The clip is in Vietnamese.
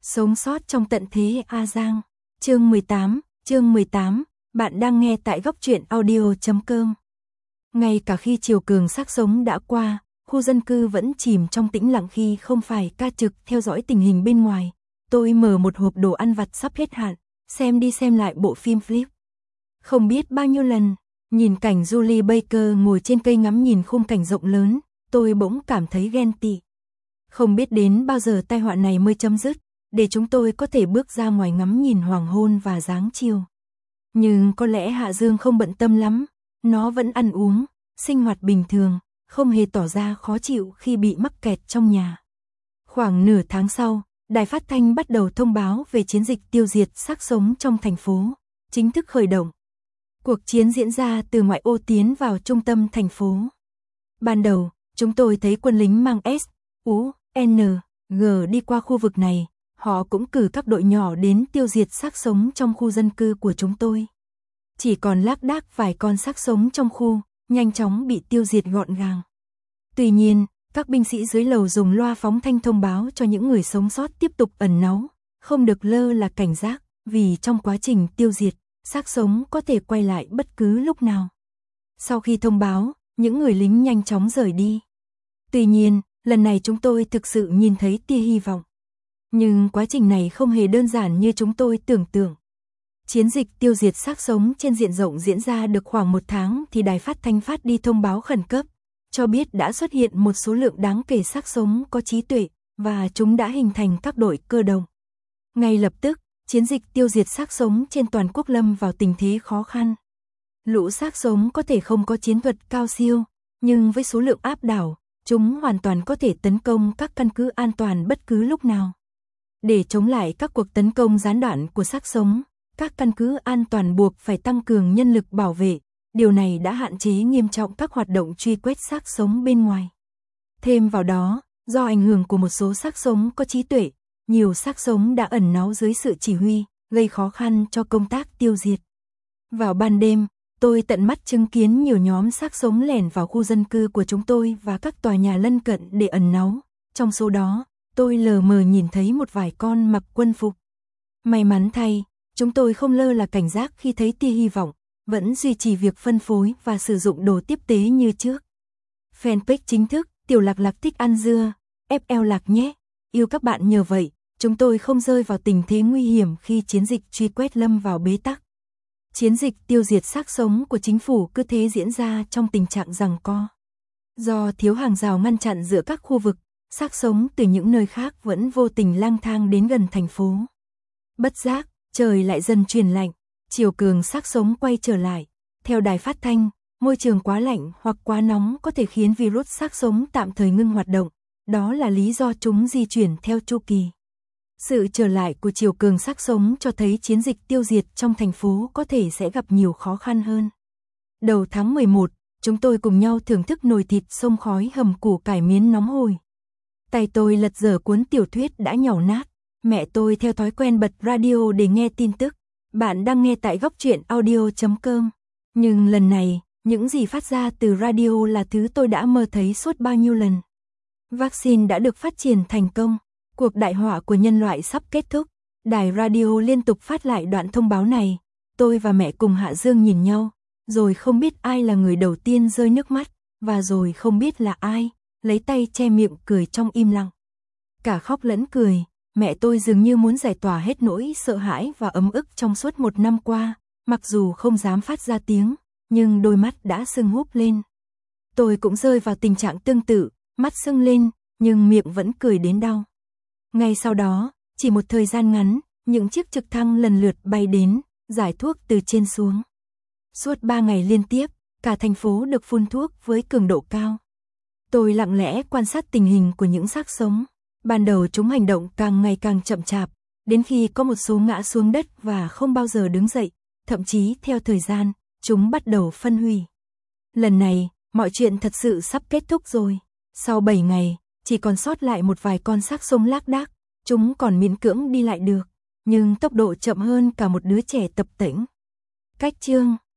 Sống sót trong tận thế A Giang. Chương 18, bạn đang nghe tại góc truyện audio.com. Ngay cả khi chiều cường xác sống đã qua, khu dân cư vẫn chìm trong tĩnh lặng khi không phải ca trực theo dõi tình hình bên ngoài. Tôi mở một hộp đồ ăn vặt sắp hết hạn, xem đi xem lại bộ phim Flip. Không biết bao nhiêu lần, nhìn cảnh Julie Baker ngồi trên cây ngắm nhìn khung cảnh rộng lớn, tôi bỗng cảm thấy ghen tị. Không biết đến bao giờ tai họa này mới chấm dứt, để chúng tôi có thể bước ra ngoài ngắm nhìn hoàng hôn và dáng chiều. Nhưng có lẽ Hạ Dương không bận tâm lắm, nó vẫn ăn uống, sinh hoạt bình thường, không hề tỏ ra khó chịu khi bị mắc kẹt trong nhà. Khoảng nửa tháng sau, đài phát thanh bắt đầu thông báo về chiến dịch tiêu diệt xác sống trong thành phố, chính thức khởi động. Cuộc chiến diễn ra từ ngoại ô tiến vào trung tâm thành phố. Ban đầu, chúng tôi thấy quân lính mang S.U.N.G đi qua khu vực này, họ cũng cử các đội nhỏ đến tiêu diệt xác sống trong khu dân cư của chúng tôi. Chỉ còn lác đác vài con xác sống trong khu, nhanh chóng bị tiêu diệt gọn gàng. Tuy nhiên, các binh sĩ dưới lầu dùng loa phóng thanh thông báo cho những người sống sót tiếp tục ẩn náu, không được lơ là cảnh giác, vì trong quá trình tiêu diệt, xác sống có thể quay lại bất cứ lúc nào. Sau khi thông báo, những người lính nhanh chóng rời đi. Tuy nhiên, lần này chúng tôi thực sự nhìn thấy tia hy vọng. Nhưng quá trình này không hề đơn giản như chúng tôi tưởng tượng. Chiến dịch tiêu diệt xác sống trên diện rộng diễn ra được khoảng 1 tháng thì đài phát thanh phát đi thông báo khẩn cấp, cho biết đã xuất hiện một số lượng đáng kể xác sống có trí tuệ, và chúng đã hình thành các đội cơ động. Ngay lập tức, chiến dịch tiêu diệt xác sống trên toàn quốc lâm vào tình thế khó khăn. Lũ xác sống có thể không có chiến thuật cao siêu, nhưng với số lượng áp đảo, chúng hoàn toàn có thể tấn công các căn cứ an toàn bất cứ lúc nào. Để chống lại các cuộc tấn công gián đoạn của xác sống, các căn cứ an toàn buộc phải tăng cường nhân lực bảo vệ. Điều này đã hạn chế nghiêm trọng các hoạt động truy quét xác sống bên ngoài. Thêm vào đó, do ảnh hưởng của một số xác sống có trí tuệ, nhiều xác sống đã ẩn náu dưới sự chỉ huy, gây khó khăn cho công tác tiêu diệt. Vào ban đêm, tôi tận mắt chứng kiến nhiều nhóm xác sống lẻn vào khu dân cư của chúng tôi và các tòa nhà lân cận để ẩn náu. Trong số đó, tôi lờ mờ nhìn thấy một vài con mặc quân phục. May mắn thay, chúng tôi không lơ là cảnh giác khi thấy tia hy vọng, vẫn duy trì việc phân phối và sử dụng đồ tiếp tế như trước. Fanpage chính thức, Tiểu Lạc Lạc thích ăn dưa, FL Lạc nhé. Yêu các bạn, nhờ vậy, chúng tôi không rơi vào tình thế nguy hiểm khi chiến dịch truy quét lâm vào bế tắc. Chiến dịch tiêu diệt xác sống của chính phủ cứ thế diễn ra trong tình trạng giằng co. Do thiếu hàng rào ngăn chặn giữa các khu vực, xác sống từ những nơi khác vẫn vô tình lang thang đến gần thành phố. Bất giác, trời lại dần chuyển lạnh, chiều cường xác sống quay trở lại. Theo đài phát thanh, môi trường quá lạnh hoặc quá nóng có thể khiến virus xác sống tạm thời ngưng hoạt động. Đó là lý do chúng di chuyển theo chu kỳ. Sự trở lại của chiều cường xác sống cho thấy chiến dịch tiêu diệt trong thành phố có thể sẽ gặp nhiều khó khăn hơn. Đầu tháng 11, chúng tôi cùng nhau thưởng thức nồi thịt xông khói hầm củ cải miến nóng hổi. Tay tôi lật dở cuốn tiểu thuyết đã nhàu nát. Mẹ tôi theo thói quen bật radio để nghe tin tức. Bạn đang nghe tại góc truyện audio.com. Nhưng lần này, những gì phát ra từ radio là thứ tôi đã mơ thấy suốt bao nhiêu lần. Vaccine đã được phát triển thành công. Cuộc đại họa của nhân loại sắp kết thúc. Đài radio liên tục phát lại đoạn thông báo này. Tôi và mẹ cùng Hạ Dương nhìn nhau, rồi không biết ai là người đầu tiên rơi nước mắt, và rồi không biết là ai, lấy tay che miệng cười trong im lặng. Cả khóc lẫn cười, mẹ tôi dường như muốn giải tỏa hết nỗi sợ hãi và ấm ức trong suốt 1 năm qua, mặc dù không dám phát ra tiếng, nhưng đôi mắt đã sưng húp lên. Tôi cũng rơi vào tình trạng tương tự, mắt sưng lên, nhưng miệng vẫn cười đến đau. Ngay sau đó, chỉ một thời gian ngắn, những chiếc trực thăng lần lượt bay đến, rải thuốc từ trên xuống. Suốt 3 ngày liên tiếp, cả thành phố được phun thuốc với cường độ cao. Tôi lặng lẽ quan sát tình hình của những xác sống. Ban đầu chúng hành động càng ngày càng chậm chạp, đến khi có một số ngã xuống đất và không bao giờ đứng dậy, thậm chí theo thời gian, chúng bắt đầu phân hủy. Lần này, mọi chuyện thật sự sắp kết thúc rồi. Sau 7 ngày, chỉ còn sót lại một vài con xác sống lác đác, chúng còn miễn cưỡng đi lại được, nhưng tốc độ chậm hơn cả một đứa trẻ tập tễnh. Cách chương